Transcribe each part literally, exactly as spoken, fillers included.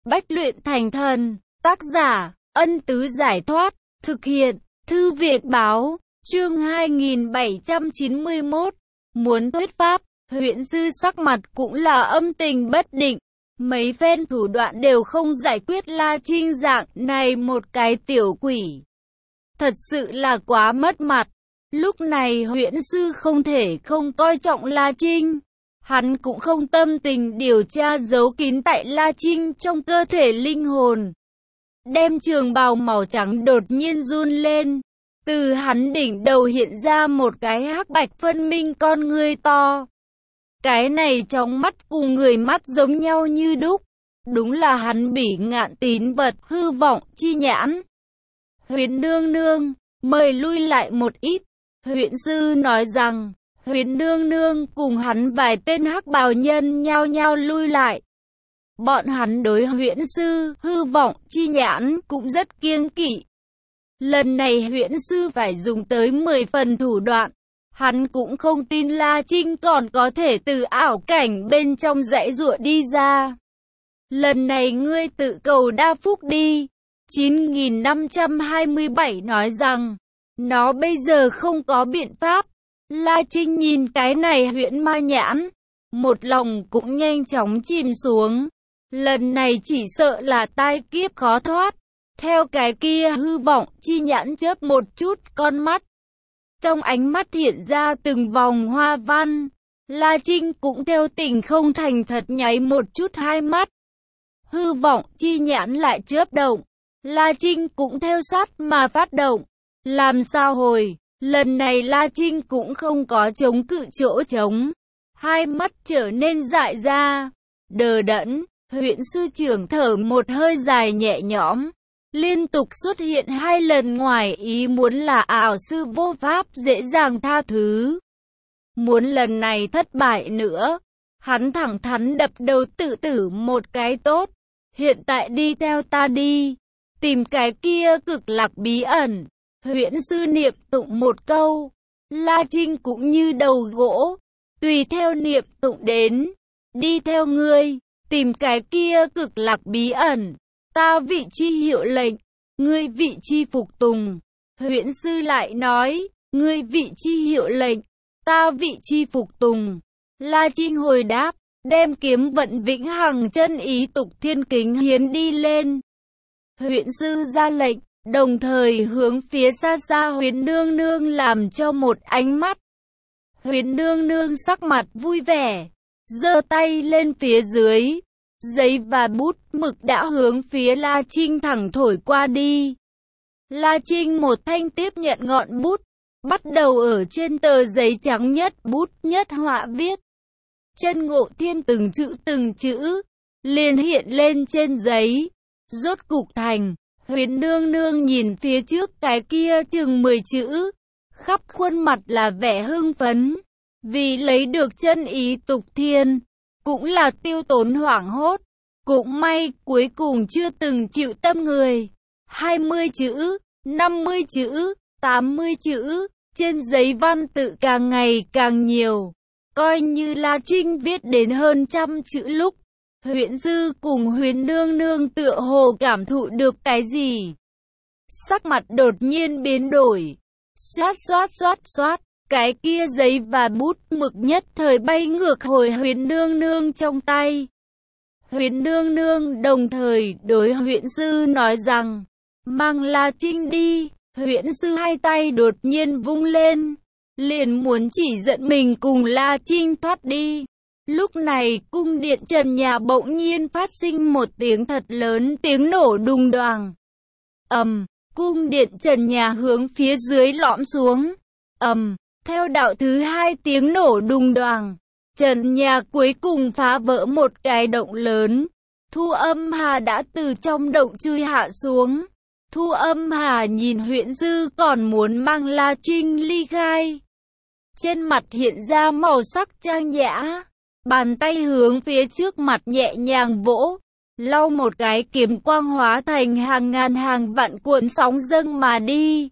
Bách luyện thành thần. Tác giả, Ân Tứ Giải Thoát. Thực hiện, Thư Việt Báo. Chương hai nghìn bảy trăm chín mươi mốt. Muốn thuyết pháp, Huyễn Sư sắc mặt cũng là âm tình bất định. Mấy phen thủ đoạn đều không giải quyết La Trinh dạng này một cái tiểu quỷ. Thật sự là quá mất mặt. Lúc này Huyễn Sư không thể không coi trọng La Trinh. Hắn cũng không tâm tình điều tra giấu kín tại La Trinh trong cơ thể linh hồn. Đem trường bào màu trắng đột nhiên run lên. Từ hắn đỉnh đầu hiện ra một cái hắc bạch phân minh con ngươi to. Cái này trong mắt cùng người mắt giống nhau như đúc. Đúng là hắn Bỉ Ngạn tín vật hư vọng chi nhãn. Huyền nương nương, mời lui lại một ít. Huyễn Sư nói rằng, Huyền nương nương cùng hắn vài tên hắc bào nhân nhao nhao lui lại. Bọn hắn đối Huyễn Sư hư vọng chi nhãn cũng rất kiêng kỵ. Lần này Huyễn Sư phải dùng tới mười phần thủ đoạn. Hắn cũng không tin La Trinh còn có thể từ ảo cảnh bên trong dãy giụa đi ra. Lần này ngươi tự cầu đa phúc đi. chín nghìn năm trăm hai mươi bảy nói rằng, nó bây giờ không có biện pháp. La Trinh nhìn cái này huyễn ma nhãn, một lòng cũng nhanh chóng chìm xuống. Lần này chỉ sợ là tai kiếp khó thoát. Theo cái kia hư vọng chi nhãn chớp một chút con mắt. Trong ánh mắt hiện ra từng vòng hoa văn. La Trinh cũng theo tình không thành thật nháy một chút hai mắt. Hư vọng chi nhãn lại chớp động. La Trinh cũng theo sát mà phát động. Làm sao hồi, lần này La Trinh cũng không có chống cự chỗ trống. Hai mắt trở nên dại ra, đờ đẫn. Huyễn Sư trưởng thở một hơi dài nhẹ nhõm. Liên tục xuất hiện hai lần ngoài ý muốn là ảo sư vô pháp dễ dàng tha thứ. Muốn lần này thất bại nữa, hắn thẳng thắn đập đầu tự tử một cái tốt. Hiện tại đi theo ta đi, tìm cái kia cực lạc bí ẩn. Huyễn Sư niệm tụng một câu, La Trinh cũng như đầu gỗ, tùy theo niệm tụng đến. Đi theo ngươi, tìm cái kia cực lạc bí ẩn. Ta vị chi hiệu lệnh, ngươi vị chi phục tùng. Huyễn Sư lại nói, ngươi vị chi hiệu lệnh, ta vị chi phục tùng. La Trinh hồi đáp, đem kiếm vận vĩnh hằng chân ý tục thiên kính hiến đi lên. Huyễn Sư ra lệnh, đồng thời hướng phía xa xa Huyền nương nương làm cho một ánh mắt. Huyền nương nương sắc mặt vui vẻ, giơ tay lên phía dưới. Giấy và bút mực đã hướng phía La Trinh thẳng thổi qua đi. La Trinh một thanh tiếp nhận ngọn bút, bắt đầu ở trên tờ giấy trắng nhất bút nhất họa viết. Chân Ngộ Thiên từng chữ từng chữ, liền hiện lên trên giấy. Rốt cục thành, Huyền nương nương nhìn phía trước cái kia chừng mười chữ, khắp khuôn mặt là vẻ hưng phấn. Vì lấy được chân ý tục thiên, cũng là tiêu tốn hoảng hốt. Cũng may cuối cùng chưa từng chịu tâm người. hai mươi chữ, năm mươi chữ, tám mươi chữ, trên giấy văn tự càng ngày càng nhiều. Coi như La Trinh viết đến hơn trăm chữ lúc, Huyễn Sư cùng Huyền nương nương tựa hồ cảm thụ được cái gì. Sắc mặt đột nhiên biến đổi. Xoát xoát xoát xoát, cái kia giấy và bút mực nhất thời bay ngược hồi Huyền nương nương trong tay. Huyền nương nương đồng thời đối Huyễn Sư nói rằng, mang La Trinh đi. Huyễn Sư hai tay đột nhiên vung lên, liền muốn chỉ dẫn mình cùng La Trinh thoát đi. Lúc này cung điện trần nhà bỗng nhiên phát sinh một tiếng thật lớn, tiếng nổ đùng đoàng. Ầm, cung điện trần nhà hướng phía dưới lõm xuống. Ầm, theo đạo thứ hai tiếng nổ đùng đoàng, trần nhà cuối cùng phá vỡ một cái động lớn. Thu Âm Hà đã từ trong động chui hạ xuống. Thu Âm Hà nhìn Huyễn Sư còn muốn mang La Trinh ly khai. Trên mặt hiện ra màu sắc trang nhã. Bàn tay hướng phía trước mặt nhẹ nhàng vỗ. Lau một cái kiếm quang hóa thành hàng ngàn hàng vạn cuộn sóng dâng mà đi.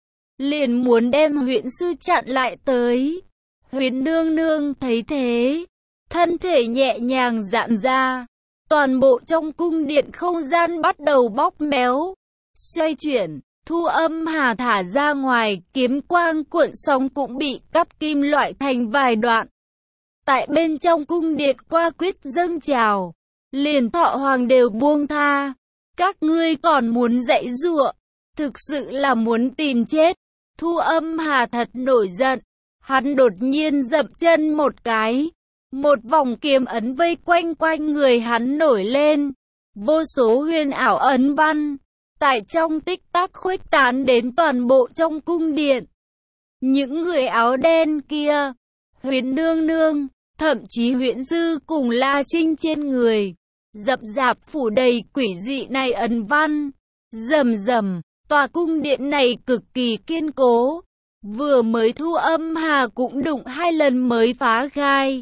Liền muốn đem Huyễn Sư chặn lại tới. Huyền nương nương thấy thế, thân thể nhẹ nhàng giãn ra, Toàn bộ trong cung điện không gian bắt đầu bóp méo, xoay chuyển. Thu Âm Hà thả ra ngoài, kiếm quang cuộn sóng cũng bị cắt kim loại thành vài đoạn. Tại bên trong cung điện qua quyết dâng trào, liền Thọ Hoàng đều buông tha. Các ngươi còn muốn dãy giụa, thực sự là muốn tìm chết. Thu Âm Hà thật nổi giận, hắn đột nhiên dậm chân một cái. Một vòng kiếm ấn vây quanh quanh người hắn nổi lên, vô số huyền ảo ấn văn, tại trong tích tắc khuếch tán đến toàn bộ trong cung điện. Những người áo đen kia, Huyền Nương Nương, thậm chí Huyễn Dư cùng La Trinh trên người, dập dạp phủ đầy quỷ dị này ấn văn, rầm rầm, tòa cung điện này cực kỳ kiên cố, vừa mới Thu Âm Hà cũng đụng hai lần mới phá gai.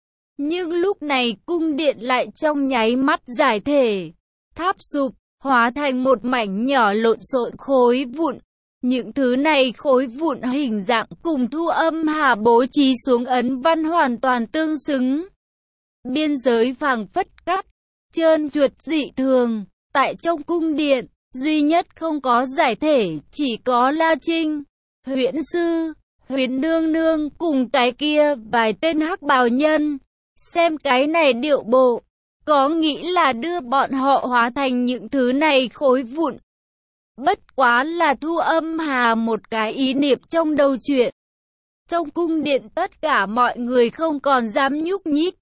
Nhưng lúc này cung điện lại trong nháy mắt giải thể, tháp sụp, hóa thành một mảnh nhỏ lộn xộn khối vụn. Những thứ này khối vụn hình dạng cùng Thu Âm Hà bố trí xuống ấn văn hoàn toàn tương xứng. Biên giới phảng phất cắt, trơn trượt dị thường. Tại trong cung điện, duy nhất không có giải thể, chỉ có La Trinh, Huyễn Sư, Huyền Nương Nương cùng cái kia vài tên hắc bào nhân. Xem cái này điệu bộ, có nghĩ là đưa bọn họ hóa thành những thứ này khối vụn. Bất quá là Thu Âm Hà một cái ý niệm trong đầu chuyện. Trong cung điện tất cả mọi người không còn dám nhúc nhích.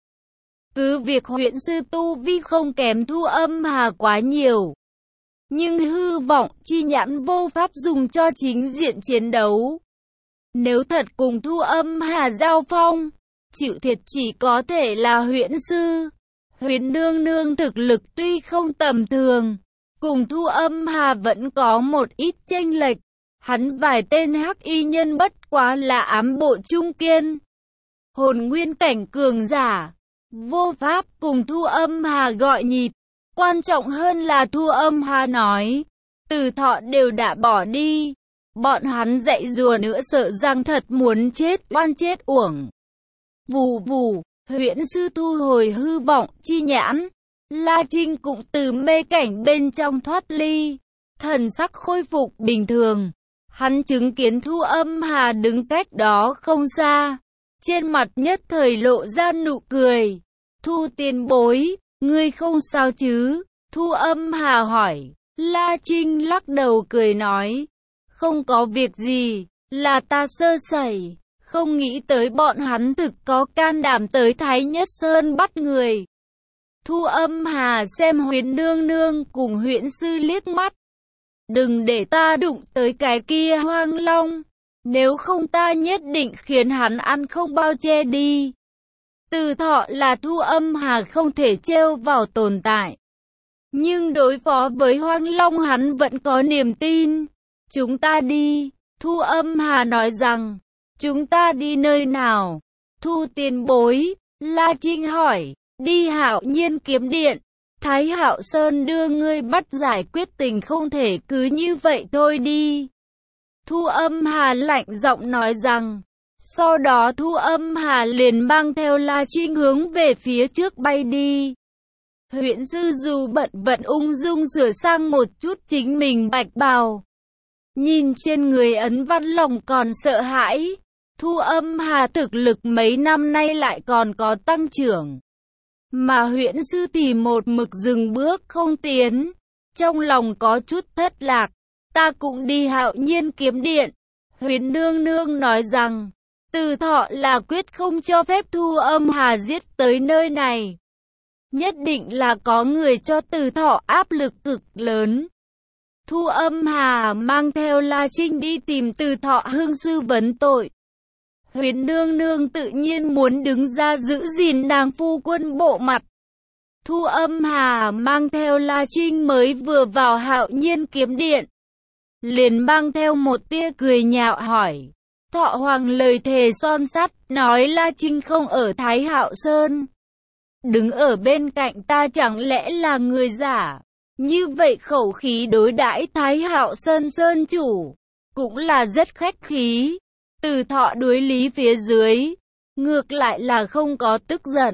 Cứ việc Huyễn Sư tu vi không kém Thu Âm Hà quá nhiều, nhưng hư vọng chi nhãn vô pháp dùng cho chính diện chiến đấu. Nếu thật cùng Thu Âm Hà giao phong, chịu thiệt chỉ có thể là Huyễn Sư. Huyền Nương Nương thực lực tuy không tầm thường, cùng Thu Âm Hà vẫn có một ít chênh lệch. Hắn vài tên hắc y nhân bất quá là ám bộ trung kiên, hồn nguyên cảnh cường giả, vô pháp cùng Thu Âm Hà gọi nhịp. Quan trọng hơn là Thu Âm Hà nói, Từ Thọ đều đã bỏ đi, bọn hắn dạy rùa nữa sợ rằng thật muốn chết oan chết uổng. Vù vù, Huyễn Sư thu hồi hư vọng chi nhãn, La Trinh cũng từ mê cảnh bên trong thoát ly, thần sắc khôi phục bình thường. Hắn chứng kiến Thu Âm Hà đứng cách đó không xa, trên mặt nhất thời lộ ra nụ cười. Thu tiền bối, ngươi không sao chứ? Thu Âm Hà hỏi. La Trinh lắc đầu cười nói, không có việc gì, là ta sơ sẩy. Không nghĩ tới bọn hắn thực có can đảm tới Thái Nhất Sơn bắt người. Thu Âm Hà xem Huyền Nương Nương cùng Huyễn Sư liếc mắt. Đừng để ta đụng tới cái kia hoang long, nếu không ta nhất định khiến hắn ăn không bao che đi. Từ Thọ là Thu Âm Hà không thể trêu vào tồn tại, nhưng đối phó với hoang long hắn vẫn có niềm tin. Chúng ta đi, Thu Âm Hà nói rằng. Chúng ta đi nơi nào? Thu tiền bối, La Trinh hỏi. Đi Hạo Nhiên kiếm điện. Thái Hạo Sơn đưa ngươi bắt giải quyết tình không thể cứ như vậy thôi đi. Thu Âm Hà lạnh giọng nói rằng. Sau đó Thu Âm Hà liền mang theo La Trinh hướng về phía trước bay đi. Huyễn Sư dù bận vận ung dung sửa sang một chút chính mình bạch bào. Nhìn trên người ấn văn lòng còn sợ hãi. Thu Âm Hà thực lực mấy năm nay lại còn có tăng trưởng. Mà Huyễn Sư thì một mực dừng bước không tiến. Trong lòng có chút thất lạc. Ta cũng đi Hạo Nhiên kiếm điện. Huyền Nương Nương nói rằng. Từ Thọ là quyết không cho phép Thu Âm Hà giết tới nơi này. Nhất định là có người cho Từ Thọ áp lực cực lớn. Thu Âm Hà mang theo La Trinh đi tìm Từ Thọ hương sư vấn tội. Huyền Nương Nương tự nhiên muốn đứng ra giữ gìn nàng phu quân bộ mặt. Thu Âm Hà mang theo La Trinh mới vừa vào Hạo Nhiên kiếm điện, liền mang theo một tia cười nhạo hỏi. Thọ Hoàng lời thề son sắt, nói La Trinh không ở Thái Hạo Sơn. Đứng ở bên cạnh ta chẳng lẽ là người giả? Như vậy khẩu khí đối đãi Thái Hạo Sơn Sơn chủ, cũng là rất khách khí. Từ Thọ đối lý phía dưới, ngược lại là không có tức giận,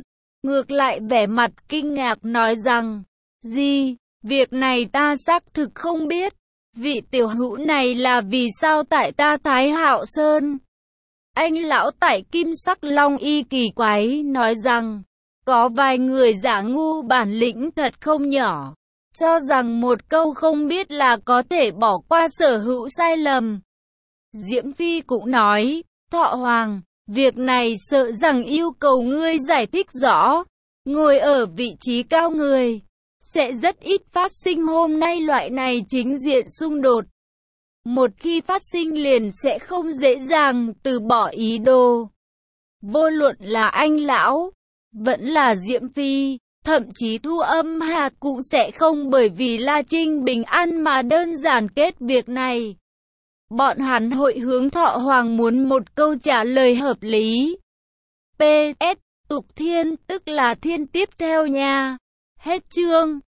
ngược lại vẻ mặt kinh ngạc nói rằng, gì, việc này ta xác thực không biết, vị tiểu hữu này là vì sao tại ta Thái Hạo Sơn. Anh lão tại Kim Sắc Long Y kỳ quái nói rằng, có vài người giả ngu bản lĩnh thật không nhỏ, cho rằng một câu không biết là có thể bỏ qua sở hữu sai lầm. Diễm Phi cũng nói, Thọ Hoàng, việc này sợ rằng yêu cầu ngươi giải thích rõ, ngồi ở vị trí cao người, sẽ rất ít phát sinh hôm nay loại này chính diện xung đột. Một khi phát sinh liền sẽ không dễ dàng từ bỏ ý đồ. Vô luận là anh lão, vẫn là Diễm Phi, thậm chí Thu Âm Hà cũng sẽ không bởi vì La Trinh bình an mà đơn giản kết việc này. Bọn hắn hội hướng Thọ Hoàng muốn một câu trả lời hợp lý. pê ét. Tục Thiên, tức là thiên tiếp theo nha. Hết chương.